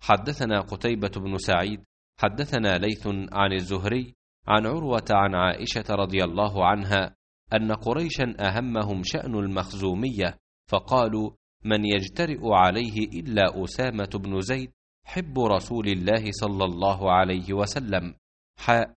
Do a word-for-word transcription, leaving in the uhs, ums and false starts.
حدثنا قتيبة بن سعيد حدثنا ليث عن الزهري عن عروة عن عائشة رضي الله عنها أن قريشا أهمهم شأن المخزومية، فقالوا: من يجترئ عليه إلا أسامة بن زيد حب رسول الله صلى الله عليه وسلم. حاء